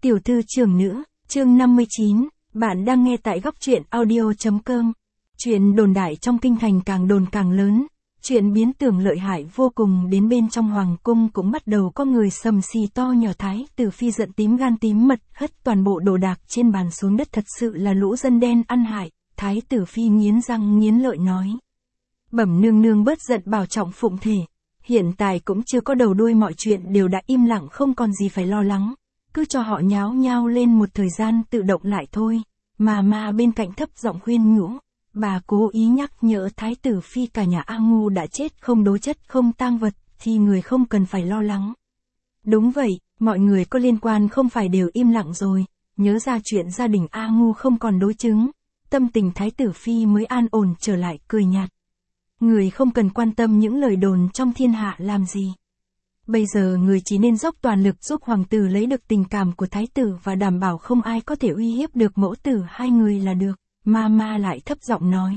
Tiểu thư trưởng nữ, chương 59, bạn đang nghe tại góc truyện audio.com. Chuyện đồn đại trong kinh thành càng đồn càng lớn, chuyện biến tưởng lợi hại vô cùng đến bên trong hoàng cung cũng bắt đầu có người sầm xì to nhỏ. Thái tử phi giận tím gan tím mật hất toàn bộ đồ đạc trên bàn xuống đất, thật sự là lũ dân đen ăn hại. Thái tử phi nghiến răng nghiến lợi nói: Bẩm nương nương bớt giận, bảo trọng phụng thể. Hiện tại cũng chưa có đầu đuôi, mọi chuyện đều đã im lặng, không còn gì phải lo lắng. Cứ cho họ nháo nhao lên một thời gian tự động lại thôi. Mà bên cạnh thấp giọng khuyên nhủ. Bà cố ý nhắc nhở thái tử phi cả nhà A Ngu đã chết, không đối chất không tang vật, thì người không cần phải lo lắng. Đúng vậy, mọi người có liên quan không phải đều im lặng rồi, nhớ ra chuyện gia đình A Ngu không còn đối chứng. Tâm tình thái tử phi mới an ổn trở lại, cười nhạt. Người không cần quan tâm những lời đồn trong thiên hạ làm gì. Bây giờ người chỉ nên dốc toàn lực giúp hoàng tử lấy được tình cảm của thái tử và đảm bảo không ai có thể uy hiếp được mẫu tử hai người là được. Ma lại thấp giọng nói.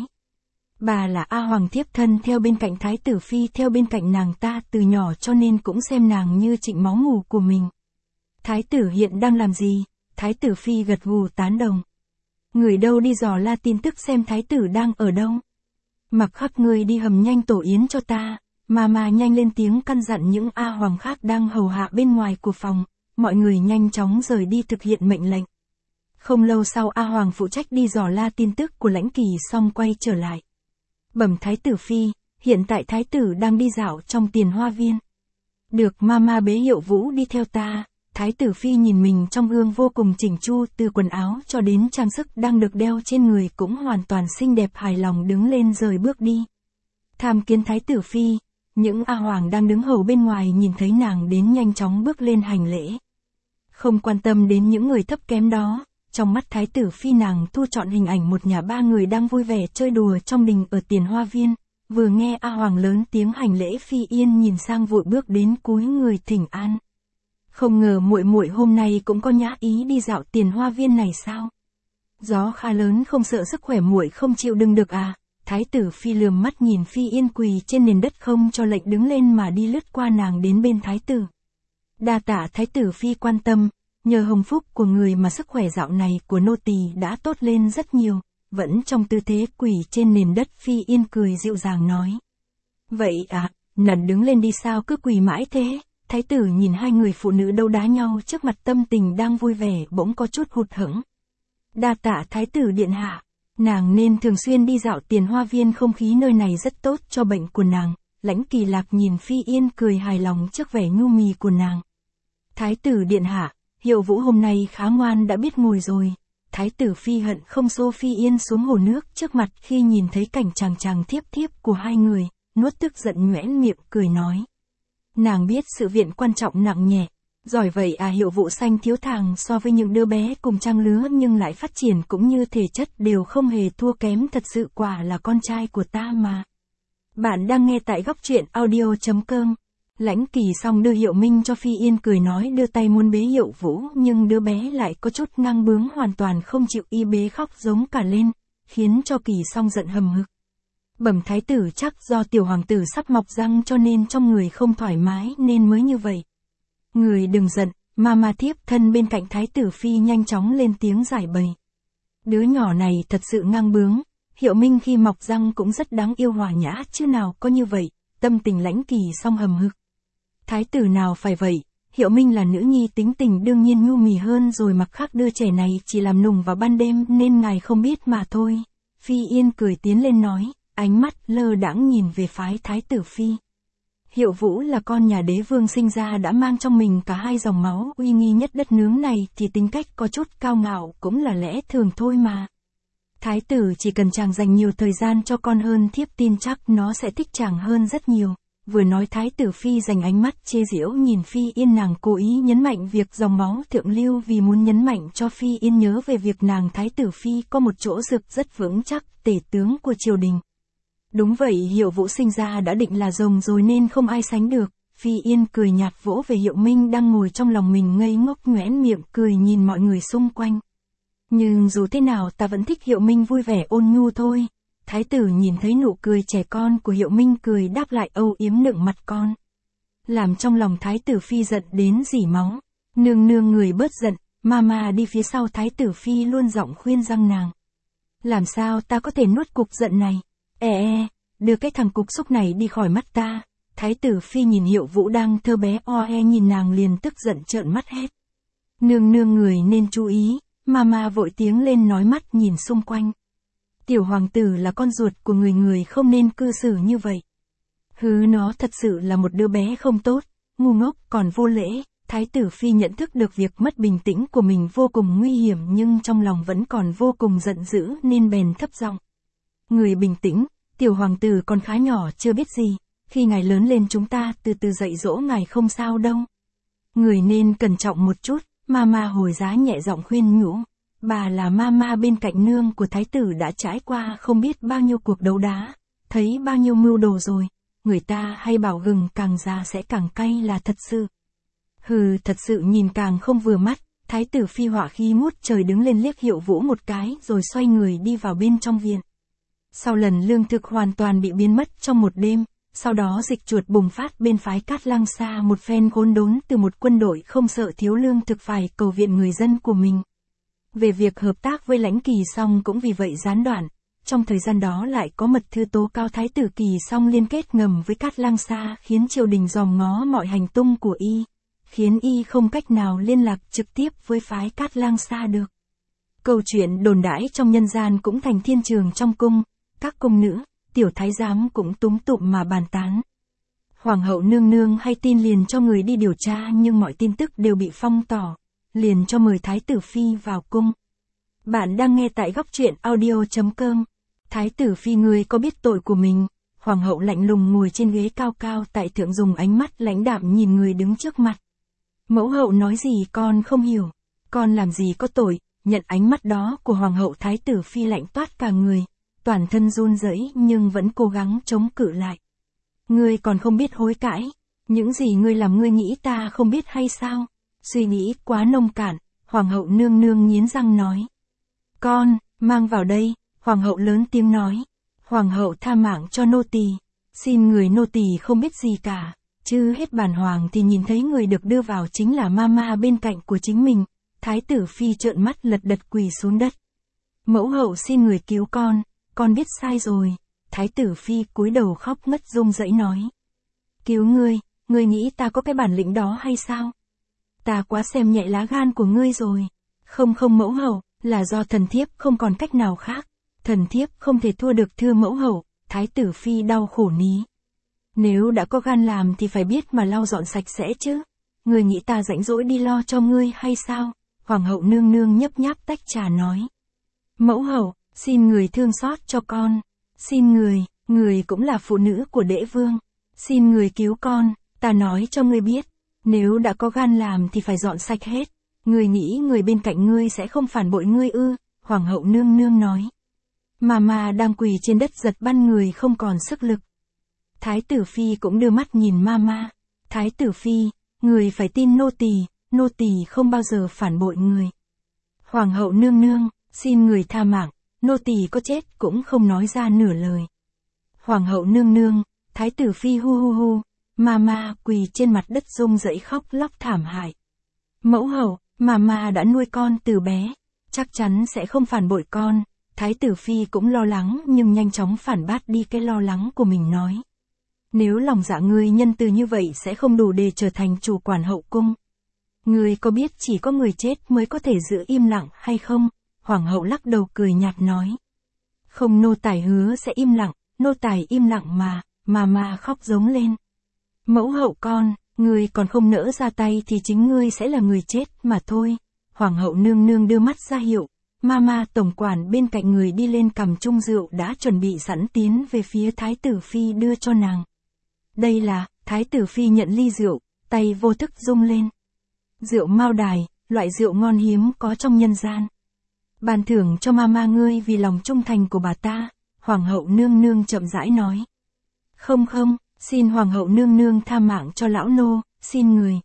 Bà là A Hoàng thiếp thân theo bên cạnh thái tử phi, theo bên cạnh nàng ta từ nhỏ, cho nên cũng xem nàng như trịnh máu mủ của mình. Thái tử hiện đang làm gì? Thái tử phi gật gù tán đồng. Người đâu đi dò la tin tức xem thái tử đang ở đâu. Mặc Khắc, ngươi đi hầm nhanh tổ yến cho ta. Ma nhanh lên tiếng căn dặn những A Hoàng khác đang hầu hạ bên ngoài của phòng. Mọi người nhanh chóng rời đi thực hiện mệnh lệnh. Không lâu sau, A Hoàng phụ trách đi dò la tin tức của Lãnh Kỳ xong quay trở lại. Bẩm thái tử phi, hiện tại thái tử đang đi dạo trong Tiền Hoa Viên. Được, ma bế Hiệu Vũ đi theo ta. Thái tử phi nhìn mình trong gương vô cùng chỉnh chu, từ quần áo cho đến trang sức đang được đeo trên người cũng hoàn toàn xinh đẹp, hài lòng đứng lên rời bước đi. Tham kiến thái tử phi, những A Hoàng đang đứng hầu bên ngoài nhìn thấy nàng đến nhanh chóng bước lên hành lễ. Không quan tâm đến những người thấp kém đó, trong mắt thái tử phi nàng thu trọn hình ảnh một nhà ba người đang vui vẻ chơi đùa trong đình ở Tiền Hoa Viên. Vừa nghe A Hoàng lớn tiếng hành lễ, Phi Yên nhìn sang vội bước đến cúi người thỉnh an. Không ngờ muội hôm nay cũng có nhã ý đi dạo Tiền Hoa Viên này sao? Gió khá lớn, không sợ sức khỏe muội không chịu đựng được à? Thái tử phi lườm mắt nhìn Phi Yên quỳ trên nền đất không cho lệnh đứng lên mà đi lướt qua nàng đến bên thái tử. Đa tạ thái tử phi quan tâm, nhờ hồng phúc của người mà sức khỏe dạo này của nô tỳ đã tốt lên rất nhiều. Vẫn trong tư thế quỳ trên nền đất, Phi Yên cười dịu dàng nói. Vậy à, nần đứng lên đi, sao cứ quỳ mãi thế? Thái tử nhìn hai người phụ nữ đấu đá nhau trước mặt, tâm tình đang vui vẻ bỗng có chút hụt hẫng. Đa tạ thái tử điện hạ, nàng nên thường xuyên đi dạo Tiền Hoa Viên, không khí nơi này rất tốt cho bệnh của nàng. Lãnh Kỳ Lạc nhìn Phi Yên cười hài lòng trước vẻ nhu mì của nàng. Thái tử điện hạ, Hiệu Vũ hôm nay khá ngoan, đã biết ngồi rồi. Thái tử phi hận không xô Phi Yên xuống hồ nước trước mặt khi nhìn thấy cảnh chàng thiếp của hai người, nuốt tức giận nhoẻn miệng cười nói. Nàng biết sự viện quan trọng nặng nhẹ, giỏi vậy à? Hiệu Vũ xanh thiếu thàng so với những đứa bé cùng trang lứa, nhưng lại phát triển cũng như thể chất đều không hề thua kém, thật sự quả là con trai của ta mà. Bạn đang nghe tại góc truyện audio.com. Lãnh Kỳ xong đưa Hiệu Minh cho Phi Yên, cười nói đưa tay muốn bế Hiệu Vũ, nhưng đứa bé lại có chút ngang bướng, hoàn toàn không chịu y bế, khóc giống cả lên, khiến cho Kỳ xong giận hầm hực. Bẩm thái tử, chắc do tiểu hoàng tử sắp mọc răng cho nên trong người không thoải mái nên mới như vậy. Người đừng giận, ma thiếp thân bên cạnh thái tử phi nhanh chóng lên tiếng giải bày. Đứa nhỏ này thật sự ngang bướng, Hiệu Minh khi mọc răng cũng rất đáng yêu hòa nhã chứ nào có như vậy. Tâm tình Lãnh Kỳ xong hầm hực. Thái tử nào phải vậy, Hiệu Minh là nữ nhi tính tình đương nhiên nhu mì hơn rồi, mặc khác đứa trẻ này chỉ làm nùng vào ban đêm nên ngài không biết mà thôi. Phi Yên cười tiến lên nói, ánh mắt lơ đãng nhìn về phái thái tử phi. Hiệu Vũ là con nhà đế vương, sinh ra đã mang trong mình cả hai dòng máu uy nghi nhất đất nướng này, thì tính cách có chút cao ngạo cũng là lẽ thường thôi mà. Thái tử chỉ cần chàng dành nhiều thời gian cho con hơn, thiếp tin chắc nó sẽ thích chàng hơn rất nhiều. Vừa nói thái tử phi dành ánh mắt chê giễu nhìn Phi Yên, nàng cố ý nhấn mạnh việc dòng máu thượng lưu vì muốn nhấn mạnh cho Phi Yên nhớ về việc nàng thái tử phi có một chỗ dựa rất vững chắc, tể tướng của triều đình. Đúng vậy, Hiệu Vũ sinh ra đã định là rồng rồi nên không ai sánh được. Phi Yên cười nhạt vỗ về Hiệu Minh đang ngồi trong lòng mình ngây ngốc, nhoẻn miệng cười nhìn mọi người xung quanh. Nhưng dù thế nào ta vẫn thích Hiệu Minh vui vẻ ôn nhu thôi. Thái tử nhìn thấy nụ cười trẻ con của Hiệu Minh, cười đáp lại âu yếm nựng mặt con. Làm trong lòng thái tử phi giận đến rỉ máu. Nương người bớt giận, Mama đi phía sau Thái tử Phi luôn giọng khuyên răng nàng. Làm sao ta có thể nuốt cục giận này? Đưa cái thằng cục xúc này đi khỏi mắt ta. Thái tử Phi nhìn Hiệu Vũ đang thơ bé nhìn nàng liền tức giận trợn mắt hết. Nương nương người nên chú ý, Mama vội tiếng lên nói mắt nhìn xung quanh. Tiểu hoàng tử là con ruột của người không nên cư xử như vậy. Nó thật sự là một đứa bé không tốt, ngu ngốc còn vô lễ. Thái tử Phi nhận thức được việc mất bình tĩnh của mình vô cùng nguy hiểm nhưng trong lòng vẫn còn vô cùng giận dữ nên bèn thấp giọng. Người bình tĩnh, tiểu hoàng tử còn khá nhỏ chưa biết gì, khi ngài lớn lên chúng ta từ từ dạy dỗ ngài không sao đâu. Người nên cẩn trọng một chút, Mama hồi giá nhẹ giọng khuyên nhủ. Bà là Mama bên cạnh nương của thái tử đã trải qua không biết bao nhiêu cuộc đấu đá, thấy bao nhiêu mưu đồ rồi, người ta hay bảo gừng càng già sẽ càng cay là thật sự. Thật sự nhìn càng không vừa mắt, Thái tử Phi hỏa khí ngút trời đứng lên liếc Hiệu Vũ một cái rồi xoay người đi vào bên trong viện. Sau lần lương thực hoàn toàn bị biến mất trong một đêm, sau đó dịch chuột bùng phát bên phái Cát Lang Sa một phen khốn đốn từ một quân đội không sợ thiếu lương thực phải cầu viện người dân của mình. Về việc hợp tác với Lãnh Kỳ Song cũng vì vậy gián đoạn, trong thời gian đó lại có mật thư tố cáo Thái tử Kỳ Song liên kết ngầm với Cát Lang Sa khiến triều đình dòm ngó mọi hành tung của y, khiến y không cách nào liên lạc trực tiếp với phái Cát Lang Sa được. Câu chuyện đồn đãi trong nhân gian cũng thành thiên trường trong cung, các cung nữ, tiểu thái giám cũng túm tụm mà bàn tán. Hoàng hậu nương nương hay tin liền cho người đi điều tra nhưng mọi tin tức đều bị phong tỏ, liền cho mời Thái tử Phi vào cung. Bạn đang nghe tại góc truyện audio.com. Thái tử Phi ngươi có biết tội của mình? Hoàng hậu lạnh lùng ngồi trên ghế cao cao tại thượng dùng ánh mắt lãnh đạm nhìn người đứng trước mặt. Mẫu hậu nói gì con không hiểu, con làm gì có tội. Nhận ánh mắt đó của hoàng hậu, Thái tử Phi lạnh toát cả người, toàn thân run rẩy nhưng vẫn cố gắng chống cự lại. Ngươi còn không biết hối cãi, những gì ngươi làm ngươi nghĩ ta không biết hay sao? Suy nghĩ quá nông cạn, hoàng hậu nương nương nghiến răng nói. Con, mang vào đây, hoàng hậu lớn tiếng nói. Hoàng hậu tha mạng cho nô tỳ, xin người nô tỳ không biết gì cả, chứ hết bản hoàng thì nhìn thấy người được đưa vào chính là Mama bên cạnh của chính mình. Thái tử Phi trợn mắt lật đật quỳ xuống đất. Mẫu hậu xin người cứu con biết sai rồi. Thái tử Phi cúi đầu khóc ngất run rẩy nói. Cứu ngươi nghĩ ta có cái bản lĩnh đó hay sao? Ta quá xem nhẹ lá gan của ngươi rồi. Không mẫu hậu, là do thần thiếp không còn cách nào khác. Thần thiếp không thể thua được thưa mẫu hậu. Thái tử Phi đau khổ ní. Nếu đã có gan làm thì phải biết mà lau dọn sạch sẽ chứ. Ngươi nghĩ ta rảnh rỗi đi lo cho ngươi hay sao? Hoàng hậu nương nương nhấp nháp tách trà nói. Mẫu hậu, xin người thương xót cho con. Xin người cũng là phụ nữ của Đễ Vương. Xin người cứu con, ta nói cho ngươi biết. Nếu đã có gan làm thì phải dọn sạch hết. Ngươi nghĩ người bên cạnh ngươi sẽ không phản bội ngươi ư? Hoàng hậu nương nương nói. Mama đang quỳ trên đất giật bắn người không còn sức lực. Thái tử Phi cũng đưa mắt nhìn Mama. Thái tử Phi, người phải tin nô tỳ không bao giờ phản bội người. Hoàng hậu nương nương, xin người tha mạng, nô tỳ có chết cũng không nói ra nửa lời. Hoàng hậu nương nương, Thái tử Phi hu. Mama quỳ trên mặt đất run rẩy khóc lóc thảm hại. Mẫu hậu, Mama đã nuôi con từ bé, chắc chắn sẽ không phản bội con. Thái tử Phi cũng lo lắng nhưng nhanh chóng phản bác đi cái lo lắng của mình nói. Nếu lòng dạ ngươi nhân từ như vậy sẽ không đủ để trở thành chủ quản hậu cung. Ngươi có biết chỉ có người chết mới có thể giữ im lặng hay không? Hoàng hậu lắc đầu cười nhạt nói. Không, nô tài hứa sẽ im lặng, nô tài im lặng mà. Mama khóc giống lên. Mẫu hậu con, ngươi còn không nỡ ra tay thì chính ngươi sẽ là người chết mà thôi. Hoàng hậu nương nương đưa mắt ra hiệu. Mama tổng quản bên cạnh người đi lên cầm chung rượu đã chuẩn bị sẵn tiến về phía Thái tử Phi đưa cho nàng. Đây là, Thái tử Phi nhận ly rượu, tay vô thức rung lên. Rượu Mao Đài, loại rượu ngon hiếm có trong nhân gian. Ban thưởng cho Mama ngươi vì lòng trung thành của bà ta. Hoàng hậu nương nương chậm rãi nói. Không, xin hoàng hậu nương nương tha mạng cho lão nô, xin người.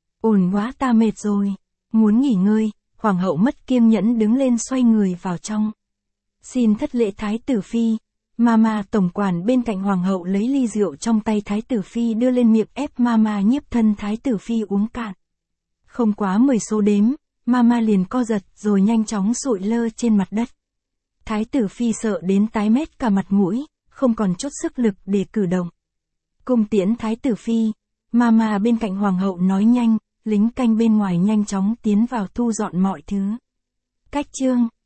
Ổn quá, ta mệt rồi, muốn nghỉ ngơi. Hoàng hậu mất kiên nhẫn đứng lên xoay người vào trong. Xin thất lễ Thái tử Phi. Mama tổng quản bên cạnh hoàng hậu lấy ly rượu trong tay Thái tử Phi đưa lên miệng ép Mama nhiếp thân Thái tử Phi uống cạn. Không quá 10 số đếm, Mama liền co giật rồi nhanh chóng sụi lơ trên mặt đất. Thái tử phi sợ đến tái mét cả mặt mũi, không còn chút sức lực để cử động. Cung tiễn thái tử phi, Mama bên cạnh hoàng hậu nói nhanh, lính canh bên ngoài nhanh chóng tiến vào thu dọn mọi thứ. Cách chương